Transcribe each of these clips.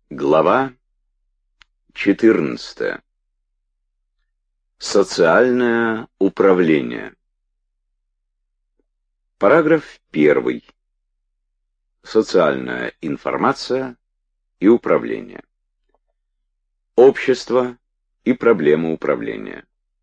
Глава 14. Социальное управление. Параграф 1. Социальная информация и управление. Общество и проблемы управления.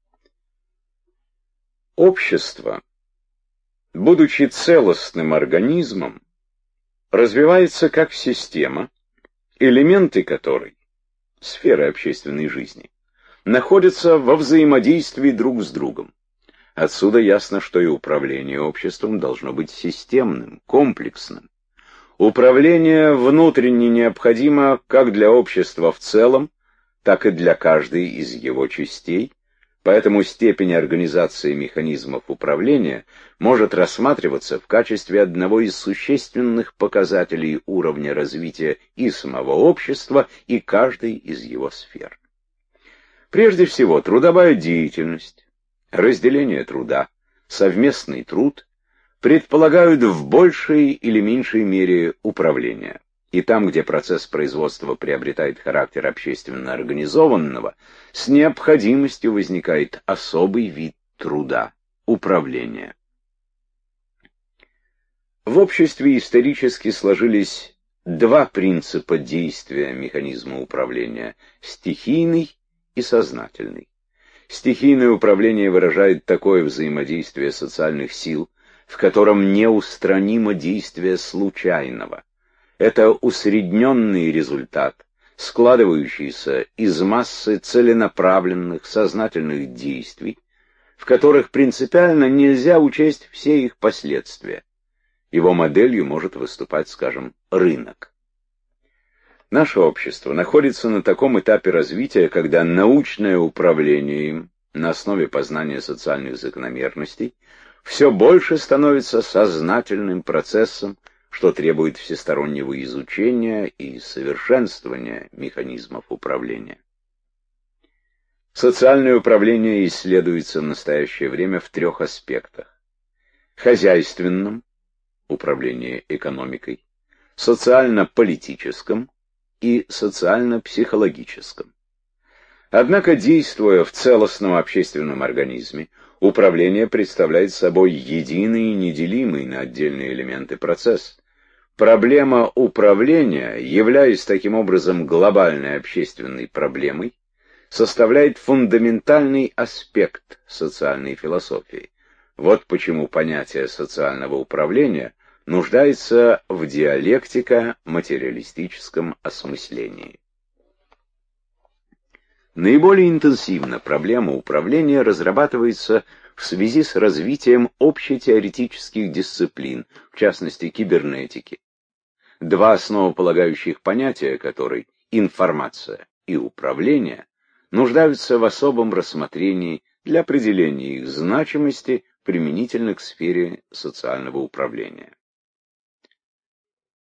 Общество, будучи целостным организмом, развивается как система, элементы которой, сферы общественной жизни, находятся во взаимодействии друг с другом. Отсюда ясно, что и управление обществом должно быть системным, комплексным. Управление внутренне необходимо как для общества в целом, так и для каждой из его частей, поэтому степень организации механизмов управления может рассматриваться в качестве одного из существенных показателей уровня развития и самого общества, и каждой из его сфер. Прежде всего, трудовая деятельность, разделение труда, совместный труд предполагают в большей или меньшей мере управление. И там, где процесс производства приобретает характер общественно организованного, с необходимостью возникает особый вид труда – управление. В обществе исторически сложились два принципа действия механизма управления – стихийный и сознательный. Стихийное управление выражает такое взаимодействие социальных сил, в котором неустранимо действие случайного. Это усредненный результат, складывающийся из массы целенаправленных, сознательных действий, в которых принципиально нельзя учесть все их последствия. Его моделью может выступать, скажем, рынок. Наше общество находится на таком этапе развития, когда научное управление им, на основе познания социальных закономерностей, все больше становится сознательным процессом, что требует всестороннего изучения и совершенствования механизмов управления. Социальное управление исследуется в настоящее время в трех аспектах: хозяйственном – управление экономикой, социально-политическом и социально-психологическом. Однако, действуя в целостном общественном организме, управление представляет собой единый и неделимый на отдельные элементы процесс. Проблема управления, являясь таким образом глобальной общественной проблемой, составляет фундаментальный аспект социальной философии. Вот почему понятие социального управления нуждается в диалектико-материалистическом осмыслении. Наиболее интенсивно проблема управления разрабатывается в связи с развитием общетеоретических дисциплин, в частности кибернетики. Два основополагающих понятия, которые информация и управление, нуждаются в особом рассмотрении для определения их значимости применительно к сфере социального управления.